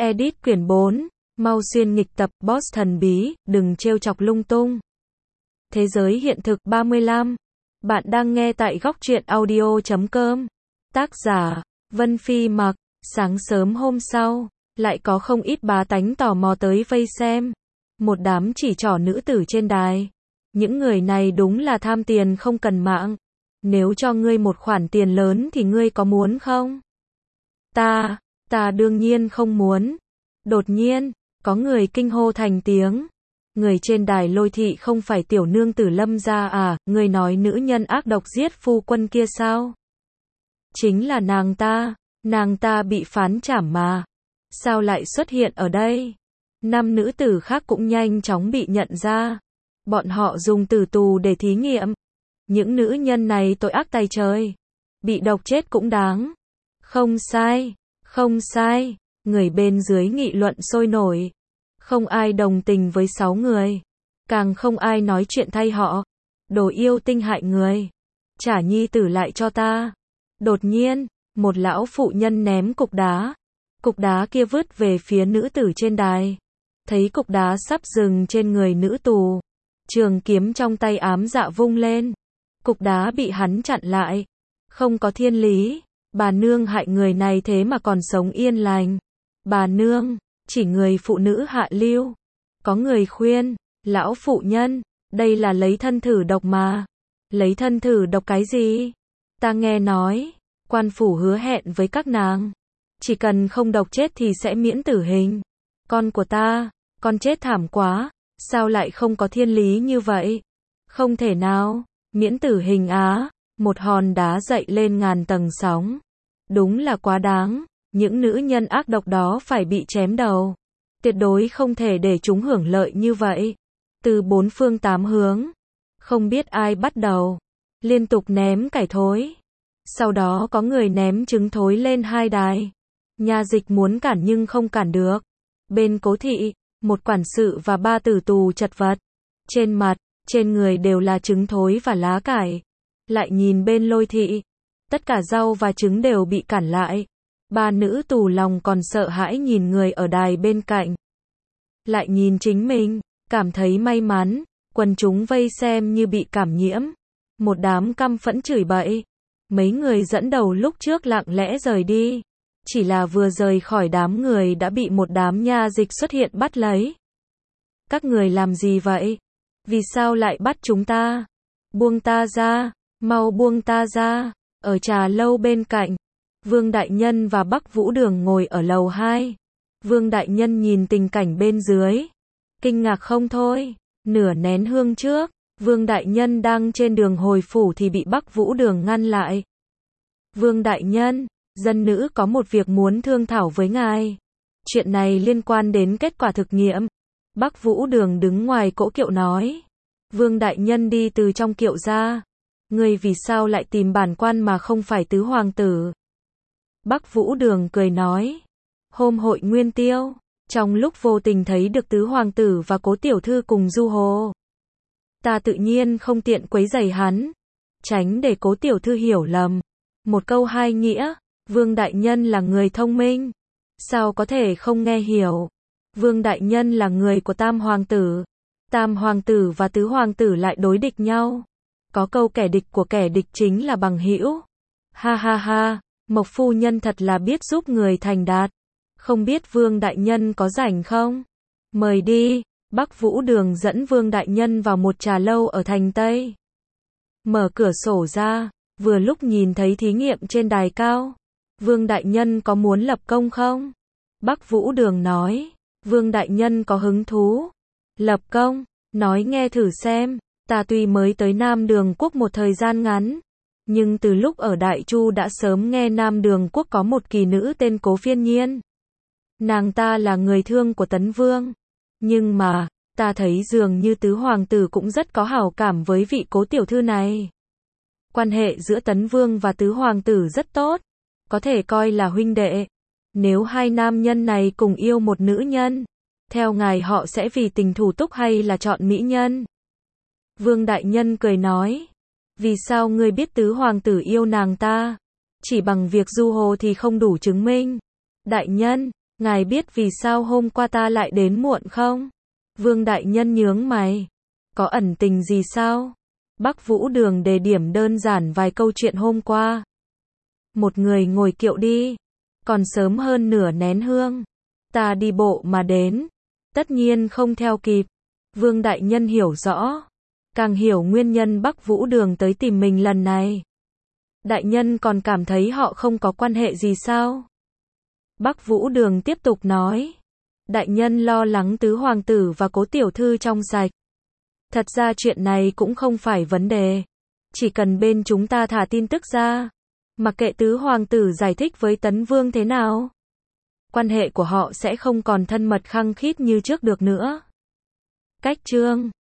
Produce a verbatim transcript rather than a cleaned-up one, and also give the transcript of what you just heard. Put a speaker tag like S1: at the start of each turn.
S1: Edit quyển bốn, mau xuyên nghịch tập, boss thần bí, đừng trêu chọc lung tung. Thế giới hiện thực ba mươi lăm. Bạn đang nghe tại góc truyện audio chấm com. Tác giả, Vân Phi Mặc. Sáng sớm hôm sau, lại có không ít bá tánh tò mò tới vây xem. Một đám chỉ trỏ nữ tử trên đài. Những người này đúng là tham tiền không cần mạng. Nếu cho ngươi một khoản tiền lớn thì ngươi có muốn không? Ta, ta đương nhiên không muốn. Đột nhiên, có người kinh hô thành tiếng. Người trên đài Lôi thị không phải tiểu nương tử Lâm gia à, người nói nữ nhân ác độc giết phu quân kia sao? Chính là nàng ta, nàng ta bị phán trảm mà. Sao lại xuất hiện ở đây? Năm nữ tử khác cũng nhanh chóng bị nhận ra. Bọn họ dùng tử tù để thí nghiệm. Những nữ nhân này tội ác tày trời. Bị độc chết cũng đáng. Không sai, không sai. Người bên dưới nghị luận sôi nổi. Không ai đồng tình với sáu người. Càng không ai nói chuyện thay họ. Đồ yêu tinh hại người. Trả nhi tử lại cho ta. Đột nhiên, một lão phụ nhân ném cục đá. Cục đá kia vứt về phía nữ tử trên đài. Thấy cục đá sắp dừng trên người nữ tù. Trường kiếm trong tay ám dạ vung lên. Cục đá bị hắn chặn lại. Không có thiên lý. Bà nương hại người này thế mà còn sống yên lành. Bà nương, chỉ người phụ nữ hạ lưu. Có người khuyên, lão phụ nhân, đây là lấy thân thử độc mà. Lấy thân thử độc cái gì? Ta nghe nói, quan phủ hứa hẹn với các nàng. Chỉ cần không độc chết thì sẽ miễn tử hình. Con của ta, con chết thảm quá, sao lại không có thiên lý như vậy? Không thể nào, miễn tử hình á, một hòn đá dậy lên ngàn tầng sóng. Đúng là quá đáng, những nữ nhân ác độc đó phải bị chém đầu. Tuyệt đối không thể để chúng hưởng lợi như vậy. Từ bốn phương tám hướng, không biết ai bắt đầu, liên tục ném cải thối. Sau đó có người ném trứng thối lên hai đài. Nha dịch muốn cản nhưng không cản được. Bên Cố thị, một quản sự và ba tử tù chật vật. Trên mặt, trên người đều là trứng thối và lá cải. Lại nhìn bên Lôi thị, tất cả rau và trứng đều bị cản lại. Ba nữ tù lòng còn sợ hãi nhìn người ở đài bên cạnh. Lại nhìn chính mình, cảm thấy may mắn, quần chúng vây xem như bị cảm nhiễm. Một đám căm phẫn chửi bậy. Mấy người dẫn đầu lúc trước lặng lẽ rời đi. Chỉ là vừa rời khỏi đám người đã bị một đám nha dịch xuất hiện bắt lấy. Các người làm gì vậy? Vì sao lại bắt chúng ta? Buông ta ra, mau buông ta ra. Ở trà lâu bên cạnh, Vương Đại Nhân và Bắc Vũ Đường ngồi ở lầu hai. Vương Đại Nhân nhìn tình cảnh bên dưới. Kinh ngạc không thôi. Nửa nén hương trước, Vương Đại Nhân đang trên đường hồi phủ thì bị Bắc Vũ Đường ngăn lại. Vương Đại Nhân, dân nữ có một việc muốn thương thảo với ngài. Chuyện này liên quan đến kết quả thực nghiệm. Bắc Vũ Đường đứng ngoài cỗ kiệu nói. Vương Đại Nhân đi từ trong kiệu ra. Ngươi vì sao lại tìm bản quan mà không phải tứ hoàng tử? Bắc Vũ Đường cười nói. Hôm hội Nguyên Tiêu, trong lúc vô tình thấy được tứ hoàng tử và Cố tiểu thư cùng du hồ. Ta tự nhiên không tiện quấy rầy hắn. Tránh để Cố tiểu thư hiểu lầm. Một câu hai nghĩa, Vương Đại Nhân là người thông minh. Sao có thể không nghe hiểu? Vương Đại Nhân là người của Tam Hoàng tử. Tam Hoàng tử và Tứ Hoàng tử lại đối địch nhau. Có câu kẻ địch của kẻ địch chính là bằng hữu. Ha ha ha, Mộc phu nhân thật là biết giúp người thành đạt. Không biết Vương Đại Nhân có rảnh không? Mời đi. Bắc Vũ Đường dẫn Vương Đại Nhân vào một trà lâu ở thành Tây. Mở cửa sổ ra, vừa lúc nhìn thấy thí nghiệm trên đài cao. Vương Đại Nhân có muốn lập công không? Bắc Vũ Đường nói. Vương Đại Nhân có hứng thú. Lập công, nói nghe thử xem. Ta tuy mới tới Nam Đường Quốc một thời gian ngắn, nhưng từ lúc ở Đại Chu đã sớm nghe Nam Đường Quốc có một kỳ nữ tên Cố Phiên Nhiên. Nàng ta là người thương của Tấn Vương. Nhưng mà, ta thấy dường như tứ hoàng tử cũng rất có hảo cảm với vị Cố tiểu thư này. Quan hệ giữa Tấn Vương và tứ hoàng tử rất tốt, có thể coi là huynh đệ. Nếu hai nam nhân này cùng yêu một nữ nhân, theo ngài họ sẽ vì tình thủ túc hay là chọn mỹ nhân? Vương Đại Nhân cười nói. Vì sao ngươi biết tứ hoàng tử yêu nàng ta? Chỉ bằng việc du hồ thì không đủ chứng minh. Đại Nhân, Ngài biết vì sao hôm qua ta lại đến muộn không? Vương đại nhân nhướng mày. Có ẩn tình gì sao? Bắc Vũ Đường đề điểm đơn giản vài câu chuyện hôm qua. Một người ngồi kiệu đi. Còn sớm hơn nửa nén hương. Ta đi bộ mà đến. Tất nhiên không theo kịp. Vương đại nhân hiểu rõ. Càng hiểu nguyên nhân Bắc Vũ Đường tới tìm mình lần này. Đại nhân còn cảm thấy họ không có quan hệ gì sao? Bắc Vũ Đường tiếp tục nói. Đại nhân lo lắng tứ hoàng tử và cố tiểu thư trong sạch. Thật ra chuyện này cũng không phải vấn đề. Chỉ cần bên chúng ta thả tin tức ra. Mặc kệ tứ hoàng tử giải thích với Tấn Vương thế nào. Quan hệ của họ sẽ không còn thân mật khăng khít như trước được nữa. Cách chương